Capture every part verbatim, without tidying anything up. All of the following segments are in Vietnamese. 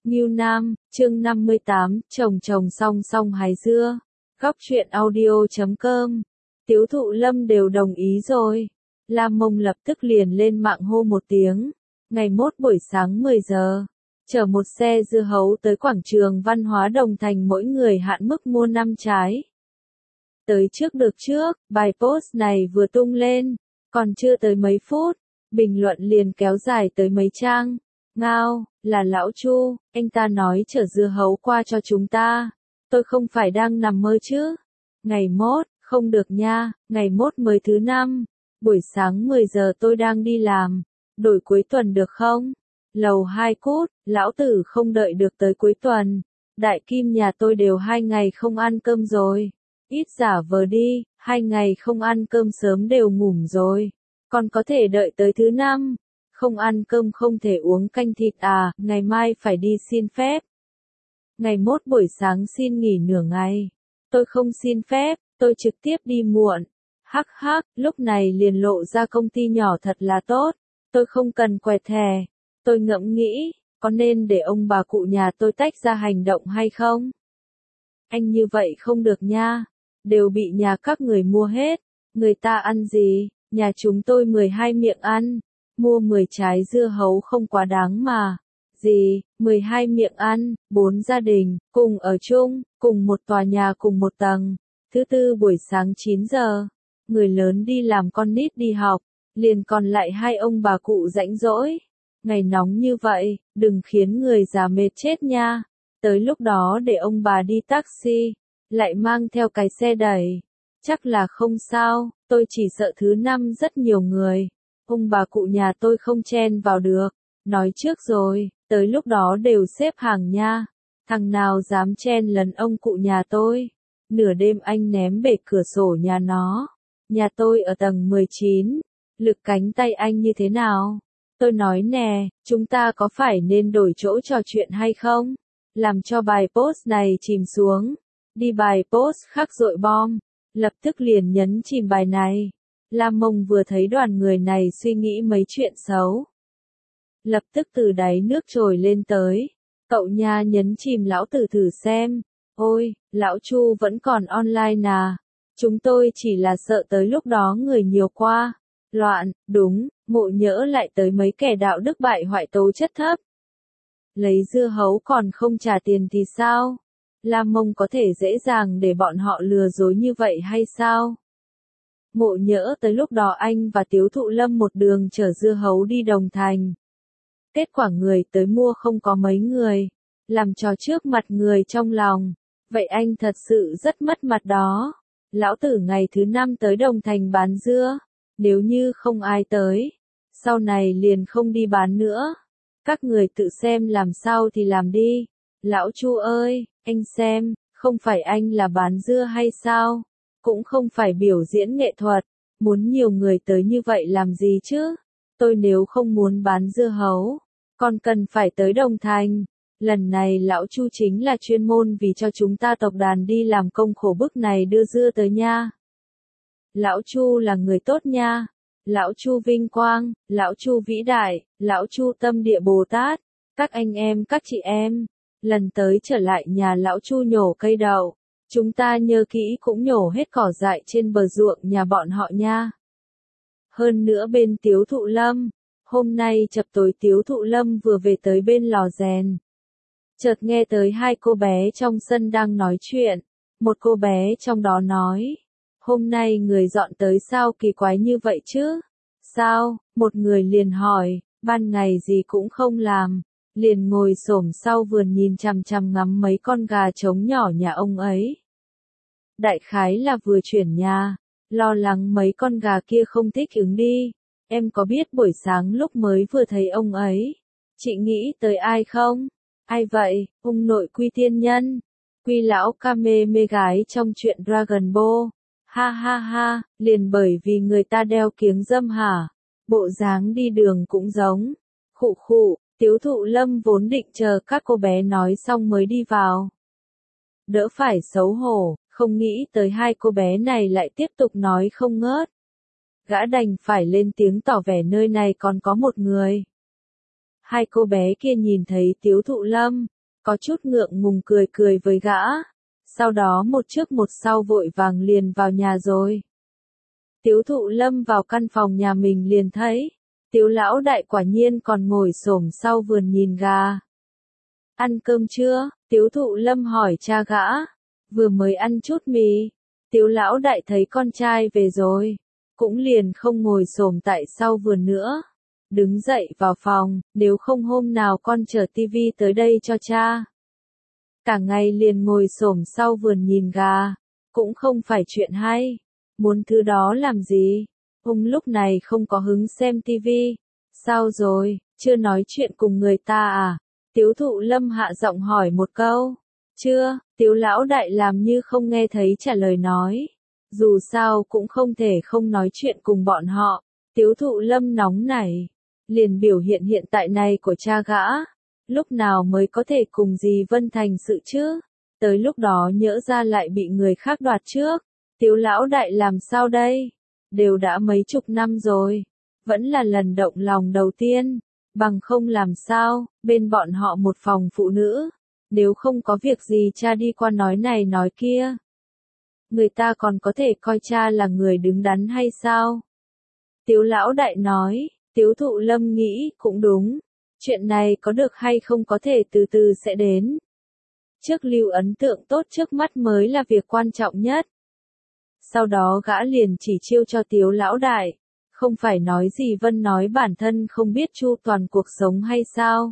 Ngưu Nam, chương năm mươi tám, chồng chồng song song hái dưa. Góc truyện audio chấm com. Tiếu Thụ Lâm đều đồng ý rồi. Lam Mông lập tức liền lên mạng hô một tiếng. Ngày mốt buổi sáng mười giờ. Chở một xe dưa hấu tới quảng trường văn hóa Đồng Thành, mỗi người hạn mức mua năm trái. Tới trước được trước, bài post này vừa tung lên. Còn chưa tới mấy phút, bình luận liền kéo dài tới mấy trang. Ngao, là lão Chu, anh ta nói chở dưa hấu qua cho chúng ta. Tôi không phải đang nằm mơ chứ. Ngày mốt, không được nha, ngày mốt mới thứ năm. Buổi sáng mười giờ tôi đang đi làm. Đổi cuối tuần được không? Lầu hai cút, lão tử không đợi được tới cuối tuần. Đại kim nhà tôi đều hai ngày không ăn cơm rồi. Ít giả vờ đi, hai ngày không ăn cơm sớm đều ngủm rồi. Còn có thể đợi tới thứ năm. Không ăn cơm không thể uống canh thịt à, ngày mai phải đi xin phép. Ngày mốt buổi sáng xin nghỉ nửa ngày. Tôi không xin phép, tôi trực tiếp đi muộn. Hắc hắc, lúc này liền lộ ra công ty nhỏ thật là tốt. Tôi không cần quẹt thẻ. Tôi ngẫm nghĩ, có nên để ông bà cụ nhà tôi tách ra hành động hay không? Anh như vậy không được nha. Đều bị nhà các người mua hết. Người ta ăn gì, nhà chúng tôi mười hai miệng ăn. Mua mười trái dưa hấu không quá đáng mà. Gì, mười hai miệng ăn, bốn gia đình, cùng ở chung, cùng một tòa nhà cùng một tầng. Thứ tư buổi sáng chín giờ, người lớn đi làm con nít đi học, liền còn lại hai ông bà cụ rãnh rỗi. Ngày nóng như vậy, đừng khiến người già mệt chết nha. Tới lúc đó để ông bà đi taxi, lại mang theo cái xe đẩy. Chắc là không sao, tôi chỉ sợ thứ năm rất nhiều người. Ông bà cụ nhà tôi không chen vào được. Nói trước rồi, tới lúc đó đều xếp hàng nha. Thằng nào dám chen lấn ông cụ nhà tôi. Nửa đêm anh ném bể cửa sổ nhà nó. Nhà tôi ở tầng mười chín. Lực cánh tay anh như thế nào? Tôi nói nè, chúng ta có phải nên đổi chỗ trò chuyện hay không? Làm cho bài post này chìm xuống. Đi bài post khác dội bom. Lập tức liền nhấn chìm bài này. Lam Mông vừa thấy đoàn người này suy nghĩ mấy chuyện xấu. Lập tức từ đáy nước trồi lên tới. Cậu nha nhấn chìm lão tử thử xem. Ôi, lão Chu vẫn còn online nà. Chúng tôi chỉ là sợ tới lúc đó người nhiều qua. Loạn, đúng, Mộ Nhỡ lại tới mấy kẻ đạo đức bại hoại tố chất thấp. Lấy dưa hấu còn không trả tiền thì sao? Lam Mông có thể dễ dàng để bọn họ lừa dối như vậy hay sao? Mộ Nhỡ tới lúc đó anh và Tiếu Thụ Lâm một đường chở dưa hấu đi Đồng Thành. Kết quả người tới mua không có mấy người. Làm trò trước mặt người trong lòng. Vậy anh thật sự rất mất mặt đó. Lão tử ngày thứ năm tới Đồng Thành bán dưa. Nếu như không ai tới, sau này liền không đi bán nữa. Các người tự xem làm sao thì làm đi. Lão Chu ơi, anh xem, không phải anh là bán dưa hay sao? Cũng không phải biểu diễn nghệ thuật. Muốn nhiều người tới như vậy làm gì chứ? Tôi nếu không muốn bán dưa hấu, còn cần phải tới Đồng Thành. Lần này lão Chu chính là chuyên môn vì cho chúng ta tộc đàn đi làm công khổ bức này đưa dưa tới nha. Lão Chu là người tốt nha. Lão Chu vinh quang, lão Chu vĩ đại, lão Chu tâm địa Bồ Tát. Các anh em các chị em, lần tới trở lại nhà lão Chu nhổ cây đậu. Chúng ta nhớ kỹ cũng nhổ hết cỏ dại trên bờ ruộng nhà bọn họ nha. Hơn nữa bên Tiếu Thụ Lâm, hôm nay chập tối Tiếu Thụ Lâm vừa về tới bên lò rèn. Chợt nghe tới hai cô bé trong sân đang nói chuyện. Một cô bé trong đó nói, hôm nay người dọn tới sao kỳ quái như vậy chứ? Sao? Một người liền hỏi, ban ngày gì cũng không làm. Liền ngồi xổm sau vườn nhìn chằm chằm ngắm mấy con gà trống nhỏ nhà ông ấy. Đại khái là vừa chuyển nhà, lo lắng mấy con gà kia không thích ứng đi. Em có biết buổi sáng lúc mới vừa thấy ông ấy, chị nghĩ tới ai không? Ai vậy? Ông nội Quy Tiên Nhân, Quy lão Kame mê gái trong truyện Dragon Ball. Ha ha ha, liền bởi vì người ta đeo kiếng râm hả? Bộ dáng đi đường cũng giống. Khụ khụ, Tiếu Thụ Lâm vốn định chờ các cô bé nói xong mới đi vào. Đỡ phải xấu hổ, không nghĩ tới hai cô bé này lại tiếp tục nói không ngớt. Gã đành phải lên tiếng tỏ vẻ nơi này còn có một người. Hai cô bé kia nhìn thấy Tiếu Thụ Lâm, có chút ngượng ngùng cười cười với gã. Sau đó một trước một sau vội vàng liền vào nhà rồi. Tiếu Thụ Lâm vào căn phòng nhà mình liền thấy, Tiếu lão đại quả nhiên còn ngồi xổm sau vườn nhìn gà. Ăn cơm chưa? Tiếu Thụ Lâm hỏi cha gã. Vừa mới ăn chút mì. Tiếu lão đại thấy con trai về rồi, cũng liền không ngồi xổm tại sau vườn nữa. Đứng dậy vào phòng, nếu không hôm nào con chở tivi tới đây cho cha. Cả ngày liền ngồi xổm sau vườn nhìn gà, cũng không phải chuyện hay. Muốn thứ đó làm gì? Ông lúc này không có hứng xem tivi. Sao rồi, chưa nói chuyện cùng người ta à? Tiếu Thụ Lâm hạ giọng hỏi một câu. Chưa, Tiếu lão đại làm như không nghe thấy trả lời nói. Dù sao cũng không thể không nói chuyện cùng bọn họ. Tiếu Thụ Lâm nóng nảy, liền biểu hiện hiện tại này của cha gã. Lúc nào mới có thể cùng dì Vân thành sự chứ? Tới lúc đó nhỡ ra lại bị người khác đoạt trước. Tiếu lão đại làm sao đây? Đều đã mấy chục năm rồi. Vẫn là lần động lòng đầu tiên. Bằng không làm sao, bên bọn họ một phòng phụ nữ. Nếu không có việc gì cha đi qua nói này nói kia. Người ta còn có thể coi cha là người đứng đắn hay sao? Tiếu lão đại nói, Tiếu Thụ Lâm nghĩ cũng đúng. Chuyện này có được hay không có thể từ từ sẽ đến. Trước lưu ấn tượng tốt trước mắt mới là việc quan trọng nhất. Sau đó gã liền chỉ chiêu cho Tiếu lão đại. Không phải nói gì Vân nói bản thân không biết chu toàn cuộc sống hay sao?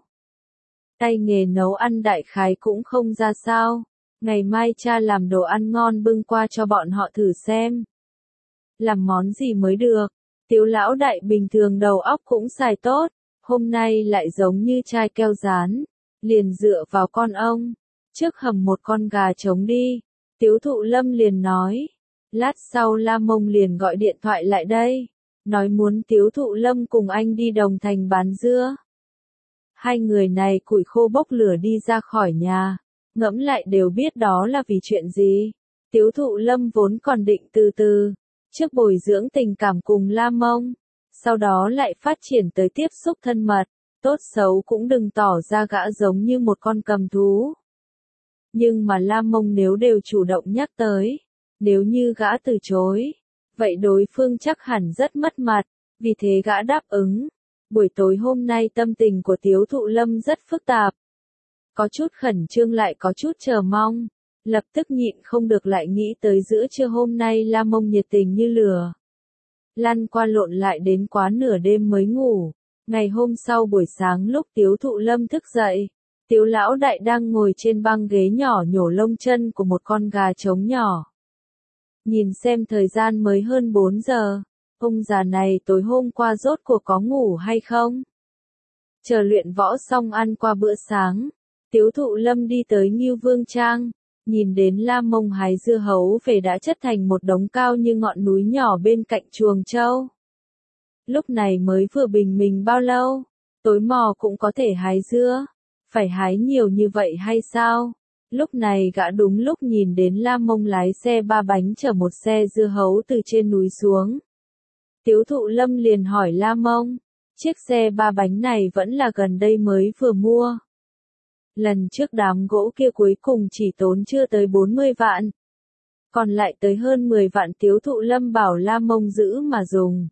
Tay nghề nấu ăn đại khái cũng không ra sao. Ngày mai cha làm đồ ăn ngon bưng qua cho bọn họ thử xem. Làm món gì mới được? Tiếu lão đại bình thường đầu óc cũng xài tốt. Hôm nay lại giống như chai keo dán. Liền dựa vào con ông. Trước hầm một con gà trống đi. Tiếu Thụ Lâm liền nói. Lát sau La Mông liền gọi điện thoại lại đây. Nói muốn Tiếu Thụ Lâm cùng anh đi Đồng Thành bán dưa. Hai người này củi khô bốc lửa đi ra khỏi nhà. Ngẫm lại đều biết đó là vì chuyện gì. Tiếu Thụ Lâm vốn còn định từ từ. Trước bồi dưỡng tình cảm cùng La Mông. Sau đó lại phát triển tới tiếp xúc thân mật. Tốt xấu cũng đừng tỏ ra gã giống như một con cầm thú. Nhưng mà La Mông nếu đều chủ động nhắc tới. Nếu như gã từ chối. Vậy đối phương chắc hẳn rất mất mặt. Vì thế gã đáp ứng. Buổi tối hôm nay tâm tình của Tiếu Thụ Lâm rất phức tạp. Có chút khẩn trương lại có chút chờ mong. Lập tức nhịn không được lại nghĩ tới giữa trưa hôm nay La Mông nhiệt tình như lửa. Lăn qua lộn lại đến quá nửa đêm mới ngủ. Ngày hôm sau buổi sáng lúc Tiếu Thụ Lâm thức dậy. Tiếu lão đại đang ngồi trên băng ghế nhỏ nhổ lông chân của một con gà trống nhỏ. Nhìn xem thời gian mới hơn bốn giờ. Ông già này tối hôm qua rốt cuộc có ngủ hay không? Chờ luyện võ xong ăn qua bữa sáng. Tiếu Thụ Lâm đi tới Ngưu Vương Trang. Nhìn đến La Mông hái dưa hấu về đã chất thành một đống cao như ngọn núi nhỏ bên cạnh chuồng trâu. Lúc này mới vừa bình minh bao lâu? Tối mò cũng có thể hái dưa. Phải hái nhiều như vậy hay sao? Lúc này gã đúng lúc nhìn đến La Mông lái xe ba bánh chở một xe dưa hấu từ trên núi xuống. Tiếu Thụ Lâm liền hỏi La Mông, chiếc xe ba bánh này vẫn là gần đây mới vừa mua. Lần trước đám gỗ kia cuối cùng chỉ tốn chưa tới bốn mươi vạn. Còn lại tới hơn mười vạn Tiếu Thụ Lâm bảo La Mông giữ mà dùng.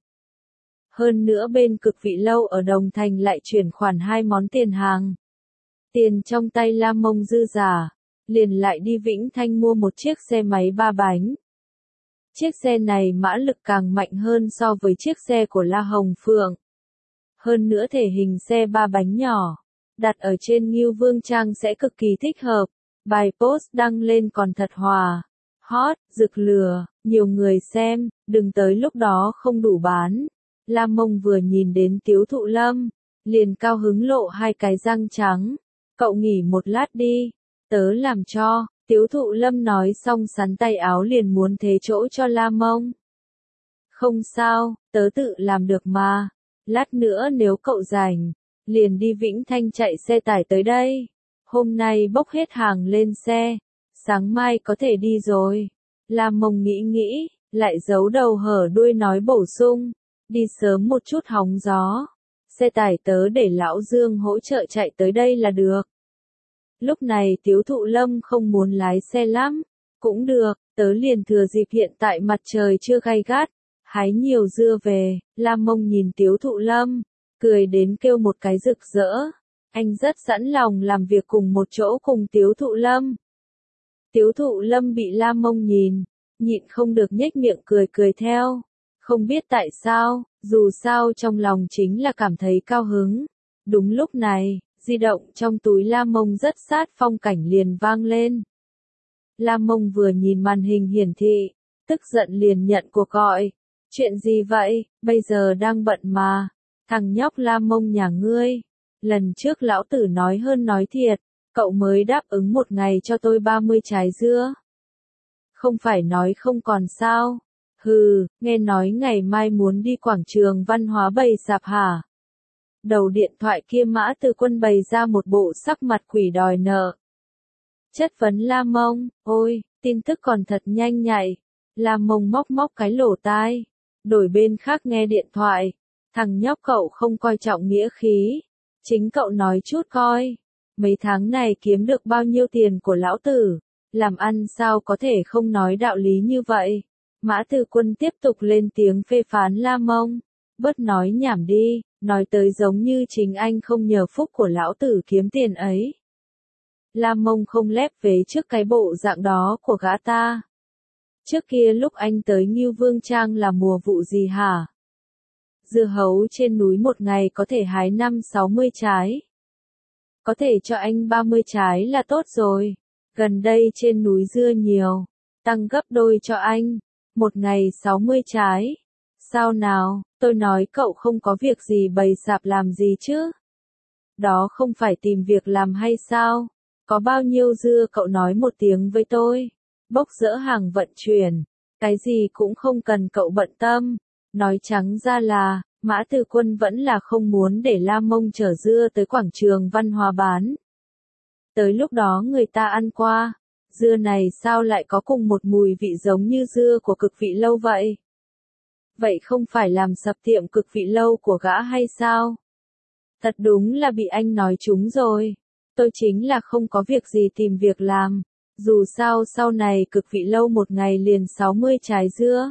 Hơn nữa bên Cực Vị Lâu ở Đồng Thành lại chuyển khoản hai món tiền hàng. Tiền trong tay La Mông dư giả, liền lại đi Vĩnh Thanh mua một chiếc xe máy ba bánh. Chiếc xe này mã lực càng mạnh hơn so với chiếc xe của La Hồng Phượng. Hơn nữa thể hình xe ba bánh nhỏ, đặt ở trên Ngưu Vương Trang sẽ cực kỳ thích hợp. Bài post đăng lên còn thật hòa, hot, rực lửa, nhiều người xem, đừng tới lúc đó không đủ bán. La Mông vừa nhìn đến Tiếu Thụ Lâm, liền cao hứng lộ hai cái răng trắng. Cậu nghỉ một lát đi, tớ làm cho. Tiếu Thụ Lâm nói xong sắn tay áo liền muốn thế chỗ cho La Mông. Không sao, tớ tự làm được mà. Lát nữa nếu cậu rảnh, liền đi Vĩnh Thanh chạy xe tải tới đây. Hôm nay bốc hết hàng lên xe, sáng mai có thể đi rồi. La Mông nghĩ nghĩ, lại giấu đầu hở đuôi nói bổ sung. Đi sớm một chút hóng gió. Xe tải tớ để Lão Dương hỗ trợ chạy tới đây là được. Lúc này Tiếu Thụ Lâm không muốn lái xe lắm. Cũng được, tớ liền thừa dịp hiện tại mặt trời chưa gay gắt, hái nhiều dưa về. Lam Mông nhìn Tiếu Thụ Lâm, cười đến kêu một cái rực rỡ. Anh rất sẵn lòng làm việc cùng một chỗ cùng Tiếu Thụ Lâm. Tiếu Thụ Lâm bị Lam Mông nhìn, nhịn không được nhếch miệng cười cười theo. Không biết tại sao, dù sao trong lòng chính là cảm thấy cao hứng. Đúng lúc này, di động trong túi Lam Mông rất sát phong cảnh liền vang lên. Lam Mông vừa nhìn màn hình hiển thị, tức giận liền nhận cuộc gọi. Chuyện gì vậy, bây giờ đang bận mà. Thằng nhóc Lam Mông nhà ngươi. Lần trước lão tử nói hơn nói thiệt, cậu mới đáp ứng một ngày cho tôi ba mươi trái dưa. Không phải nói không còn sao. Hừ, nghe nói ngày mai muốn đi quảng trường văn hóa bày sạp hả? Đầu điện thoại kia Mã Từ Quân bày ra một bộ sắc mặt quỷ đòi nợ. Chất vấn Lam Mông, ôi, tin tức còn thật nhanh nhạy. Lam Mông móc móc cái lỗ tai, đổi bên khác nghe điện thoại. Thằng nhóc cậu không coi trọng nghĩa khí. Chính cậu nói chút coi. Mấy tháng này kiếm được bao nhiêu tiền của lão tử. Làm ăn sao có thể không nói đạo lý như vậy. Mã Từ Quân tiếp tục lên tiếng phê phán Lam Mông. Bớt nói nhảm đi, nói tới giống như chính anh không nhờ phúc của lão tử kiếm tiền ấy. Lam Mông không lép vế trước cái bộ dạng đó của gã ta. Trước kia lúc anh tới Ngưu Vương Trang là mùa vụ gì hả? Dưa hấu trên núi một ngày có thể hái năm sáu mươi trái. Có thể cho anh ba mươi trái là tốt rồi. Gần đây trên núi dưa nhiều, tăng gấp đôi cho anh. Một ngày sáu mươi trái. Sao nào, tôi nói cậu không có việc gì bày sạp làm gì chứ? Đó không phải tìm việc làm hay sao? Có bao nhiêu dưa cậu nói một tiếng với tôi. Bốc dỡ hàng vận chuyển. Cái gì cũng không cần cậu bận tâm. Nói trắng ra là, Mã Từ Quân vẫn là không muốn để Lam Mông chở dưa tới quảng trường văn hóa bán. Tới lúc đó người ta ăn qua. Dưa này sao lại có cùng một mùi vị giống như dưa của Cực Vị Lâu vậy? Vậy không phải làm sập tiệm Cực Vị Lâu của gã hay sao? Thật đúng là bị anh nói trúng rồi. Tôi chính là không có việc gì tìm việc làm. Dù sao sau này Cực Vị Lâu một ngày liền sáu mươi trái dưa.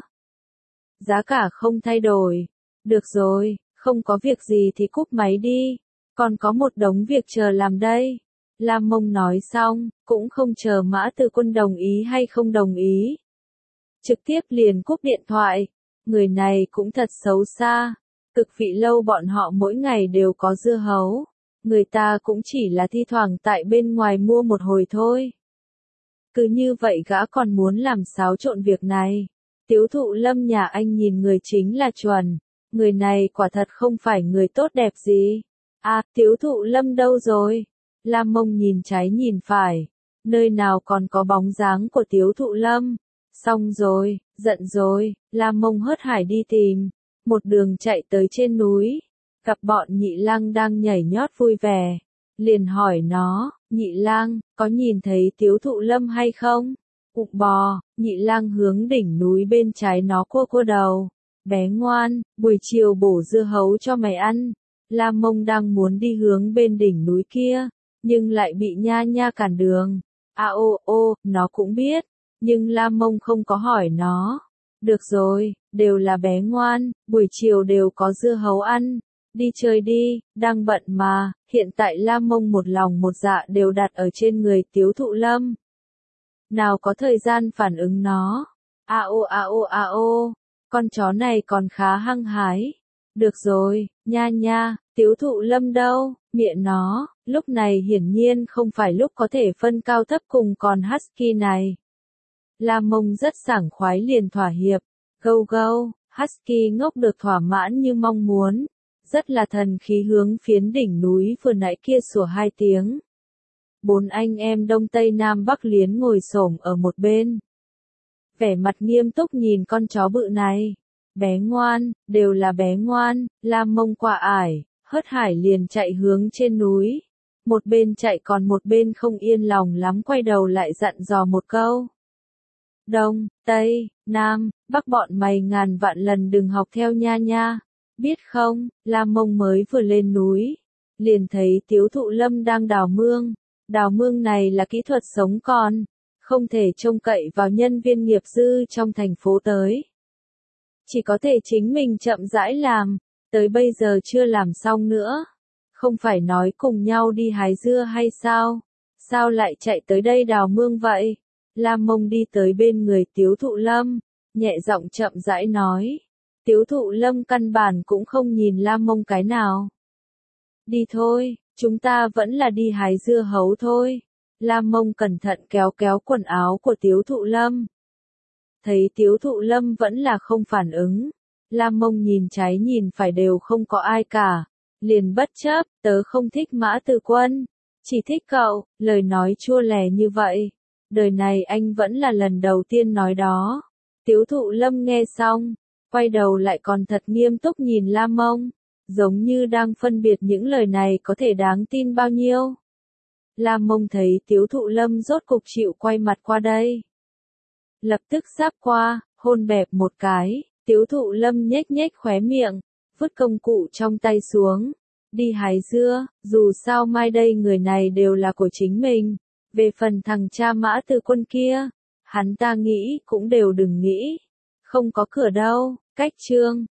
Giá cả không thay đổi. Được rồi, không có việc gì thì cúp máy đi. Còn có một đống việc chờ làm đây. Lam Mông nói xong, cũng không chờ Mã Từ Quân đồng ý hay không đồng ý. Trực tiếp liền cúp điện thoại. Người này cũng thật xấu xa. Cực Vị Lâu bọn họ mỗi ngày đều có dưa hấu. Người ta cũng chỉ là thi thoảng tại bên ngoài mua một hồi thôi. Cứ như vậy gã còn muốn làm xáo trộn việc này. Tiếu Thụ Lâm nhà anh nhìn người chính là chuẩn. Người này quả thật không phải người tốt đẹp gì. À, Tiếu Thụ Lâm đâu rồi? Lam Mông nhìn trái nhìn phải. Nơi nào còn có bóng dáng của Tiếu Thụ Lâm. Xong rồi, giận rồi, Lam Mông hớt hải đi tìm. Một đường chạy tới trên núi. Gặp bọn Nhị Lang đang nhảy nhót vui vẻ. Liền hỏi nó, Nhị Lang, có nhìn thấy Tiếu Thụ Lâm hay không? Ụng bò, Nhị Lang hướng đỉnh núi bên trái nó cua cua đầu. Bé ngoan, buổi chiều bổ dưa hấu cho mày ăn. Lam Mông đang muốn đi hướng bên đỉnh núi kia, nhưng lại bị Nha Nha cản đường. À ô ô, nó cũng biết, nhưng Lam Mông không có hỏi nó. Được rồi, đều là bé ngoan, buổi chiều đều có dưa hấu ăn. Đi chơi đi, đang bận mà, hiện tại Lam Mông một lòng một dạ đều đặt ở trên người Tiếu Thụ Lâm. Nào có thời gian phản ứng nó. A ô a ô a ô, con chó này còn khá hăng hái. Được rồi, Nha Nha, Tiếu Thụ Lâm đâu, miệng nó, lúc này hiển nhiên không phải lúc có thể phân cao thấp cùng con Husky này. Lam Mông rất sảng khoái liền thỏa hiệp, gâu gâu, Husky ngốc được thỏa mãn như mong muốn. Rất là thần khí hướng phiến đỉnh núi vừa nãy kia sủa hai tiếng. Bốn anh em Đông Tây Nam Bắc Liến ngồi xổm ở một bên. Vẻ mặt nghiêm túc nhìn con chó bự này. Bé ngoan, đều là bé ngoan, Lam Mông quả ải, hớt hải liền chạy hướng trên núi. Một bên chạy còn một bên không yên lòng lắm quay đầu lại dặn dò một câu. Đông, Tây, Nam, Bắc bọn mày ngàn vạn lần đừng học theo Nha Nha. Biết không, Lam Mông mới vừa lên núi, liền thấy Tiếu Thụ Lâm đang đào mương. Đào Mương này là kỹ thuật sống còn, không thể trông cậy vào nhân viên nghiệp dư trong thành phố tới. Chỉ có thể chính mình chậm rãi làm, tới bây giờ chưa làm xong nữa. Không phải nói cùng nhau đi hái dưa hay sao? Sao lại chạy tới đây đào mương vậy? Lam Mông đi tới bên người Tiếu Thụ Lâm, nhẹ giọng chậm rãi nói. Tiếu Thụ Lâm căn bản cũng không nhìn Lam Mông cái nào. Đi thôi, chúng ta vẫn là đi hái dưa hấu thôi. Lam Mông cẩn thận kéo kéo quần áo của Tiếu Thụ Lâm. Thấy Tiếu Thụ Lâm vẫn là không phản ứng. Lam Mông nhìn trái nhìn phải đều không có ai cả. Liền bất chấp, tớ không thích Mã Từ Quân. Chỉ thích cậu, lời nói chua lè như vậy. Đời này anh vẫn là lần đầu tiên nói đó. Tiếu Thụ Lâm nghe xong, quay đầu lại còn thật nghiêm túc nhìn Lam Mông. Giống như đang phân biệt những lời này có thể đáng tin bao nhiêu. Lam Mông thấy Tiếu Thụ Lâm rốt cục chịu quay mặt qua đây. Lập tức sáp qua, hôn bẹp một cái, Tiếu Thụ Lâm nhếch nhếch khóe miệng, vứt công cụ trong tay xuống. Đi hái dưa, dù sao mai đây người này đều là của chính mình. Về phần thằng cha Mã Từ Quân kia, hắn ta nghĩ cũng đều đừng nghĩ. Không có cửa đâu, cách chương.